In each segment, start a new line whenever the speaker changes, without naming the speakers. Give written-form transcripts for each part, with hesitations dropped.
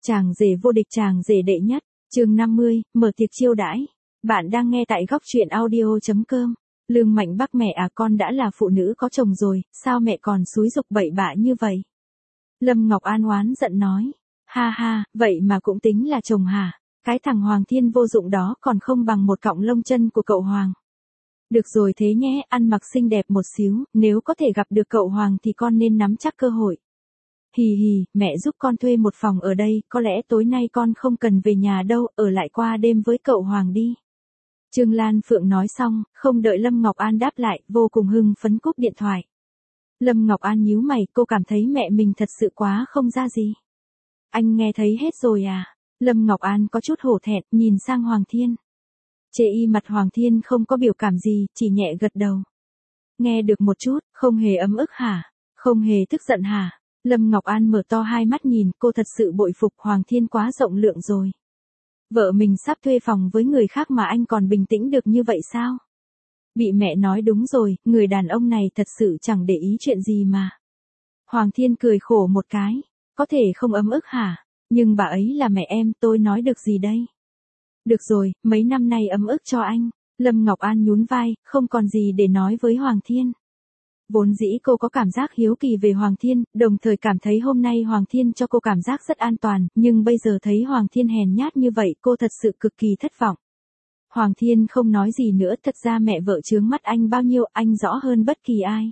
Chàng rể vô địch, chàng rể đệ nhất, chương 50, mở tiệc chiêu đãi. Bạn đang nghe tại góc truyện audio.com. Lương Mạnh Bắc: mẹ à, con đã là phụ nữ có chồng rồi, sao mẹ còn xúi giục bậy bạ như vậy? Lâm Ngọc An oán giận nói. Ha ha, vậy mà cũng tính là chồng hả? Cái thằng Hoàng Thiên vô dụng đó còn không bằng một cọng lông chân của cậu Hoàng. Được rồi thế nhé, ăn mặc xinh đẹp một xíu, nếu có thể gặp được cậu Hoàng thì con nên nắm chắc cơ hội. Hì hì, mẹ giúp con thuê một phòng ở đây, có lẽ tối nay con không cần về nhà đâu, ở lại qua đêm với cậu Hoàng đi. Trương Lan Phượng nói xong, không đợi Lâm Ngọc An đáp lại, vô cùng hưng phấn cúp điện thoại. Lâm Ngọc An nhíu mày, cô cảm thấy mẹ mình thật sự quá không ra gì. Anh nghe thấy hết rồi à? Lâm Ngọc An có chút hổ thẹn, nhìn sang Hoàng Thiên. Chê y mặt Hoàng Thiên không có biểu cảm gì, chỉ nhẹ gật đầu. Nghe được một chút, không hề ấm ức hả? Không hề tức giận hả? Lâm Ngọc An mở to hai mắt nhìn, cô thật sự bội phục Hoàng Thiên quá rộng lượng rồi. Vợ mình sắp thuê phòng với người khác mà anh còn bình tĩnh được như vậy sao? Bị mẹ nói đúng rồi, người đàn ông này thật sự chẳng để ý chuyện gì mà. Hoàng Thiên cười khổ một cái, có thể không ấm ức hả? Nhưng bà ấy là mẹ em, tôi nói được gì đây? Được rồi, mấy năm nay ấm ức cho anh. Lâm Ngọc An nhún vai, không còn gì để nói với Hoàng Thiên. Vốn dĩ cô có cảm giác hiếu kỳ về Hoàng Thiên, đồng thời cảm thấy hôm nay Hoàng Thiên cho cô cảm giác rất an toàn, nhưng bây giờ thấy Hoàng Thiên hèn nhát như vậy cô thật sự cực kỳ thất vọng. Hoàng Thiên không nói gì nữa, thật ra mẹ vợ chướng mắt anh bao nhiêu anh rõ hơn bất kỳ ai.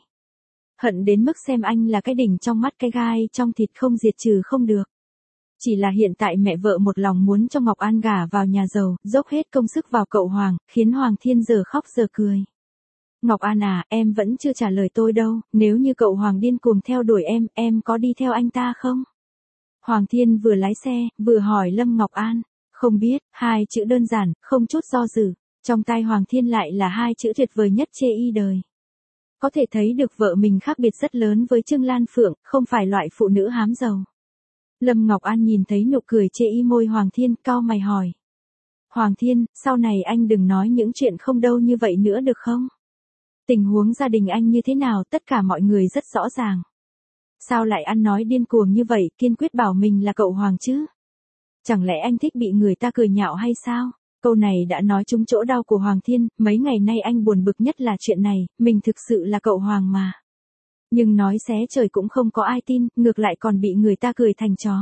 Hận đến mức xem anh là cái đỉnh trong mắt cái gai trong thịt không diệt trừ không được. Chỉ là hiện tại mẹ vợ một lòng muốn cho Ngọc An gả vào nhà giàu, dốc hết công sức vào cậu Hoàng, khiến Hoàng Thiên giờ khóc giờ cười. Ngọc An à, em vẫn chưa trả lời tôi đâu, nếu như cậu Hoàng điên cuồng theo đuổi em có đi theo anh ta không? Hoàng Thiên vừa lái xe, vừa hỏi Lâm Ngọc An. Không biết, hai chữ đơn giản, không chút do dự. Trong tai Hoàng Thiên lại là hai chữ tuyệt vời nhất chê y đời. Có thể thấy được vợ mình khác biệt rất lớn với Trương Lan Phượng, không phải loại phụ nữ hám giàu. Lâm Ngọc An nhìn thấy nụ cười chê y môi Hoàng Thiên, cau mày hỏi. Hoàng Thiên, sau này anh đừng nói những chuyện không đâu như vậy nữa được không? Tình huống gia đình anh như thế nào tất cả mọi người rất rõ ràng. Sao lại ăn nói điên cuồng như vậy, kiên quyết bảo mình là cậu Hoàng chứ? Chẳng lẽ anh thích bị người ta cười nhạo hay sao? Câu này đã nói trúng chỗ đau của Hoàng Thiên, mấy ngày nay anh buồn bực nhất là chuyện này, mình thực sự là cậu Hoàng mà. Nhưng nói xé trời cũng không có ai tin, ngược lại còn bị người ta cười thành chó.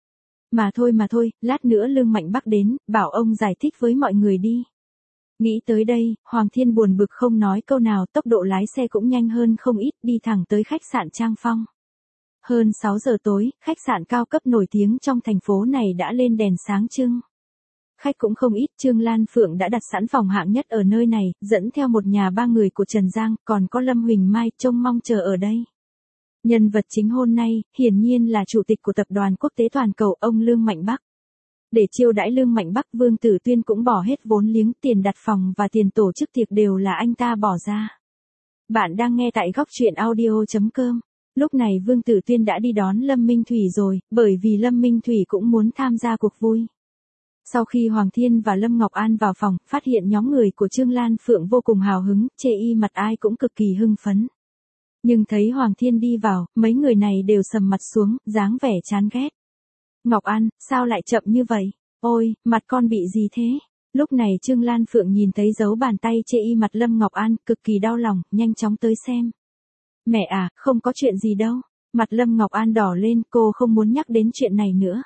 Mà thôi, lát nữa Lương Mạnh Bắc đến, bảo ông giải thích với mọi người đi. Nghĩ tới đây, Hoàng Thiên buồn bực không nói câu nào, tốc độ lái xe cũng nhanh hơn không ít, đi thẳng tới khách sạn Trang Phong. Hơn 6 giờ tối, khách sạn cao cấp nổi tiếng trong thành phố này đã lên đèn sáng trưng. Khách cũng không ít, Trương Lan Phượng đã đặt sẵn phòng hạng nhất ở nơi này, dẫn theo một nhà ba người của Trần Giang, còn có Lâm Huỳnh Mai trông mong chờ ở đây. Nhân vật chính hôm nay, hiển nhiên là chủ tịch của tập đoàn quốc tế toàn cầu, ông Lương Mạnh Bắc. Để chiêu đãi Lương Mạnh Bắc, Vương Tử Tuyên cũng bỏ hết vốn liếng, tiền đặt phòng và tiền tổ chức tiệc đều là anh ta bỏ ra. Bạn đang nghe tại góc truyện audio.com. Lúc này Vương Tử Tuyên đã đi đón Lâm Minh Thủy rồi, bởi vì Lâm Minh Thủy cũng muốn tham gia cuộc vui. Sau khi Hoàng Thiên và Lâm Ngọc An vào phòng, phát hiện nhóm người của Trương Lan Phượng vô cùng hào hứng, chê y mặt ai cũng cực kỳ hưng phấn. Nhưng thấy Hoàng Thiên đi vào, mấy người này đều sầm mặt xuống, dáng vẻ chán ghét. Ngọc An, sao lại chậm như vậy? Ôi, mặt con bị gì thế? Lúc này Trương Lan Phượng nhìn thấy dấu bàn tay chê y mặt Lâm Ngọc An, cực kỳ đau lòng, nhanh chóng tới xem. Mẹ à, không có chuyện gì đâu. Mặt Lâm Ngọc An đỏ lên, cô không muốn nhắc đến chuyện này nữa.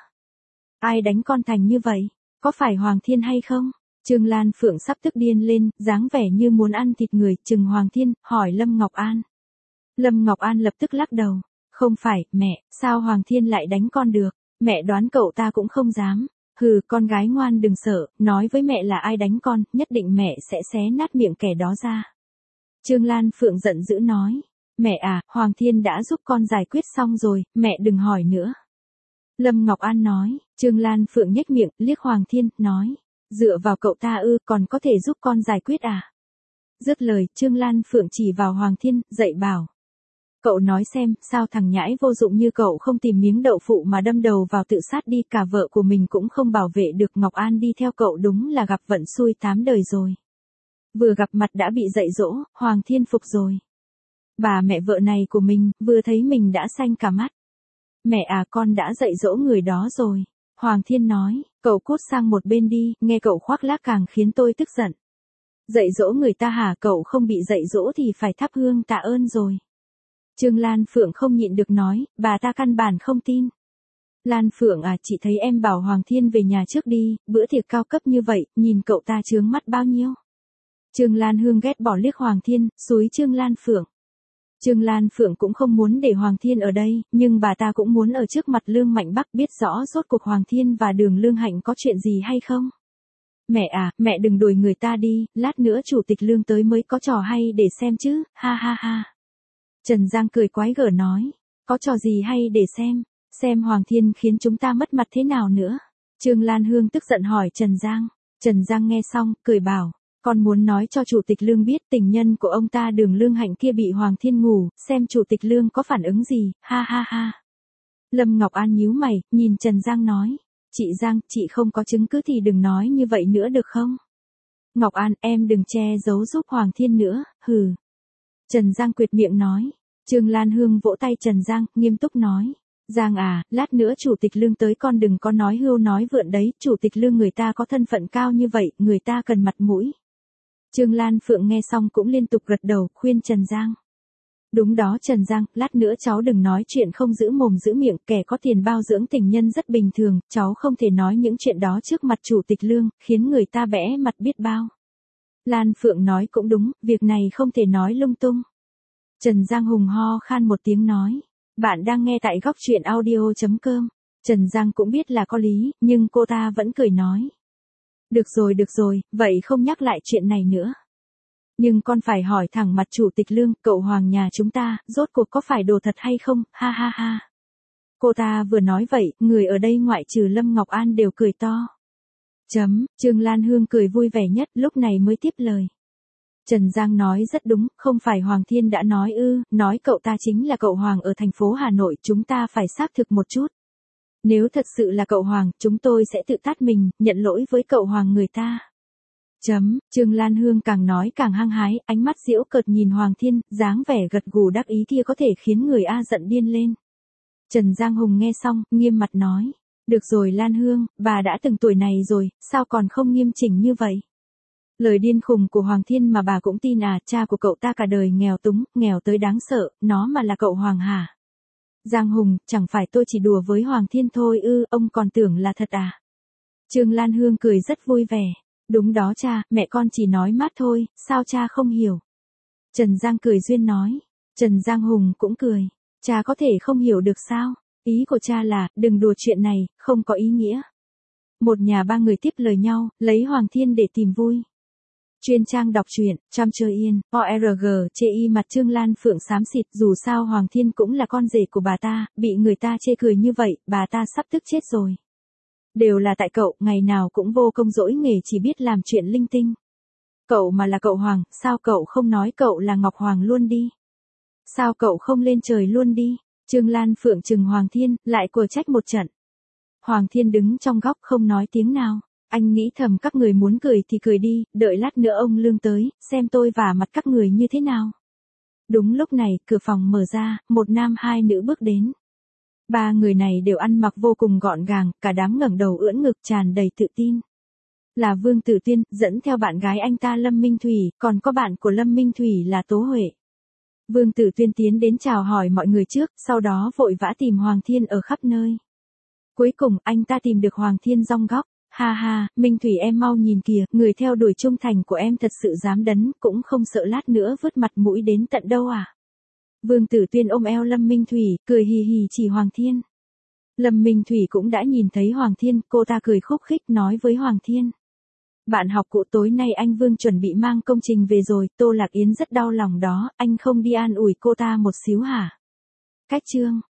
Ai đánh con thành như vậy? Có phải Hoàng Thiên hay không? Trương Lan Phượng sắp tức điên lên, dáng vẻ như muốn ăn thịt người, chừng Hoàng Thiên, hỏi Lâm Ngọc An. Lâm Ngọc An lập tức lắc đầu. Không phải, mẹ, sao Hoàng Thiên lại đánh con được? Mẹ đoán cậu ta cũng không dám. Hừ, con gái ngoan đừng sợ, nói với mẹ là ai đánh con, nhất định mẹ sẽ xé nát miệng kẻ đó ra. Trương Lan Phượng giận dữ nói. Mẹ à, Hoàng Thiên đã giúp con giải quyết xong rồi, mẹ đừng hỏi nữa. Lâm Ngọc An nói. Trương Lan Phượng nhếch miệng, liếc Hoàng Thiên, nói. Dựa vào cậu ta còn có thể giúp con giải quyết à? Dứt lời, Trương Lan Phượng chỉ vào Hoàng Thiên, dạy bảo. Cậu nói xem, sao thằng nhãi vô dụng như cậu không tìm miếng đậu phụ mà đâm đầu vào tự sát đi, cả vợ của mình cũng không bảo vệ được. Ngọc An đi theo cậu đúng là gặp vận xui 8 đời rồi. Vừa gặp mặt đã bị dạy dỗ, Hoàng Thiên phục rồi. Bà mẹ vợ này của mình, vừa thấy mình đã xanh cả mắt. Mẹ à, con đã dạy dỗ người đó rồi. Hoàng Thiên nói, cậu cút sang một bên đi, nghe cậu khoác lác càng khiến tôi tức giận. Dạy dỗ người ta hả? Cậu không bị dạy dỗ thì phải thắp hương tạ ơn rồi. Trương Lan Phượng không nhịn được nói, bà ta căn bản không tin. Lan Phượng à, chị thấy em bảo Hoàng Thiên về nhà trước đi, bữa tiệc cao cấp như vậy, nhìn cậu ta chướng mắt bao nhiêu. Trương Lan Hương ghét bỏ liếc Hoàng Thiên, xúi Trương Lan Phượng. Trương Lan Phượng cũng không muốn để Hoàng Thiên ở đây, nhưng bà ta cũng muốn ở trước mặt Lương Mạnh Bắc biết rõ rốt cuộc Hoàng Thiên và Đường Lương Hạnh có chuyện gì hay không. Mẹ à, mẹ đừng đuổi người ta đi, lát nữa chủ tịch Lương tới mới có trò hay để xem chứ, ha ha ha. Trần Giang cười quái gở nói, có trò gì hay để xem Hoàng Thiên khiến chúng ta mất mặt thế nào nữa. Trương Lan Hương tức giận hỏi Trần Giang. Trần Giang nghe xong, cười bảo, con muốn nói cho chủ tịch Lương biết tình nhân của ông ta Đường Lương Hạnh kia bị Hoàng Thiên ngủ, xem chủ tịch Lương có phản ứng gì, ha ha ha. Lâm Ngọc An nhíu mày, nhìn Trần Giang nói, chị Giang, chị không có chứng cứ thì đừng nói như vậy nữa được không? Ngọc An, em đừng che giấu giúp Hoàng Thiên nữa, hừ. Trần Giang quyệt miệng nói. Trương Lan Hương vỗ tay Trần Giang, nghiêm túc nói. Giang à, lát nữa chủ tịch Lương tới con đừng có nói hưu nói vượn đấy, chủ tịch Lương người ta có thân phận cao như vậy, người ta cần mặt mũi. Trương Lan Phượng nghe xong cũng liên tục gật đầu, khuyên Trần Giang. Đúng đó Trần Giang, lát nữa cháu đừng nói chuyện không giữ mồm giữ miệng, kẻ có tiền bao dưỡng tình nhân rất bình thường, cháu không thể nói những chuyện đó trước mặt chủ tịch Lương, khiến người ta bẽ mặt biết bao. Lan Phượng nói cũng đúng, việc này không thể nói lung tung. Trần Giang hùng ho khan một tiếng nói. Bạn đang nghe tại góc truyện audio.com. Trần Giang cũng biết là có lý, nhưng cô ta vẫn cười nói. Được rồi, vậy không nhắc lại chuyện này nữa. Nhưng con phải hỏi thẳng mặt chủ tịch Lương, cậu Hoàng nhà chúng ta, rốt cuộc có phải đồ thật hay không, ha ha ha. Cô ta vừa nói vậy, người ở đây ngoại trừ Lâm Ngọc An đều cười to. Trương Lan Hương cười vui vẻ nhất, lúc này mới tiếp lời. Trần Giang nói rất đúng, không phải Hoàng Thiên đã nói nói cậu ta chính là cậu Hoàng ở thành phố Hà Nội, chúng ta phải xác thực một chút. Nếu thật sự là cậu Hoàng, chúng tôi sẽ tự tát mình, nhận lỗi với cậu Hoàng người ta. Trương Lan Hương càng nói càng hăng hái, ánh mắt giễu cợt nhìn Hoàng Thiên, dáng vẻ gật gù đắc ý kia có thể khiến người A giận điên lên. Trần Giang Hùng nghe xong, nghiêm mặt nói. Được rồi Lan Hương, bà đã từng tuổi này rồi, sao còn không nghiêm chỉnh như vậy? Lời điên khùng của Hoàng Thiên mà bà cũng tin à, cha của cậu ta cả đời nghèo túng, nghèo tới đáng sợ, nó mà là cậu Hoàng hả? Giang Hùng, chẳng phải tôi chỉ đùa với Hoàng Thiên thôi ông còn tưởng là thật à? Trương Lan Hương cười rất vui vẻ. Đúng đó cha, mẹ con chỉ nói mát thôi, sao cha không hiểu? Trần Giang cười duyên nói. Trần Giang Hùng cũng cười. Cha có thể không hiểu được sao? Ý của cha là, đừng đùa chuyện này, không có ý nghĩa. Một nhà ba người tiếp lời nhau, lấy Hoàng Thiên để tìm vui. Chuyên trang đọc truyện, Trăm Chơi Yên, ORG, chê y mặt Trương Lan Phượng xám xịt, dù sao Hoàng Thiên cũng là con rể của bà ta, bị người ta chê cười như vậy, bà ta sắp tức chết rồi. Đều là tại cậu, ngày nào cũng vô công dỗi nghề chỉ biết làm chuyện linh tinh. Cậu mà là cậu Hoàng, sao cậu không nói cậu là Ngọc Hoàng luôn đi? Sao cậu không lên trời luôn đi? Trương Lan Phượng trừng Hoàng Thiên, lại của trách một trận. Hoàng Thiên đứng trong góc không nói tiếng nào. Anh nghĩ thầm các người muốn cười thì cười đi, đợi lát nữa ông Lương tới, xem tôi vả mặt các người như thế nào. Đúng lúc này, cửa phòng mở ra, một nam hai nữ bước đến. Ba người này đều ăn mặc vô cùng gọn gàng, cả đám ngẩng đầu ưỡn ngực tràn đầy tự tin. Là Vương Tử Tuyên, dẫn theo bạn gái anh ta Lâm Minh Thủy, còn có bạn của Lâm Minh Thủy là Tố Huệ. Vương Tử Tuyên tiến đến chào hỏi mọi người trước, sau đó vội vã tìm Hoàng Thiên ở khắp nơi. Cuối cùng, anh ta tìm được Hoàng Thiên rong góc. Ha ha, Minh Thủy em mau nhìn kìa, người theo đuổi trung thành của em thật sự dám đấn, cũng không sợ lát nữa vứt mặt mũi đến tận đâu à. Vương Tử Tuyên ôm eo Lâm Minh Thủy, cười hì hì chỉ Hoàng Thiên. Lâm Minh Thủy cũng đã nhìn thấy Hoàng Thiên, cô ta cười khúc khích nói với Hoàng Thiên. Bạn học cũ tối nay anh Vương chuẩn bị mang công trình về rồi, Tô Lạc Yến rất đau lòng đó, anh không đi an ủi cô ta một xíu hả? Cách chương.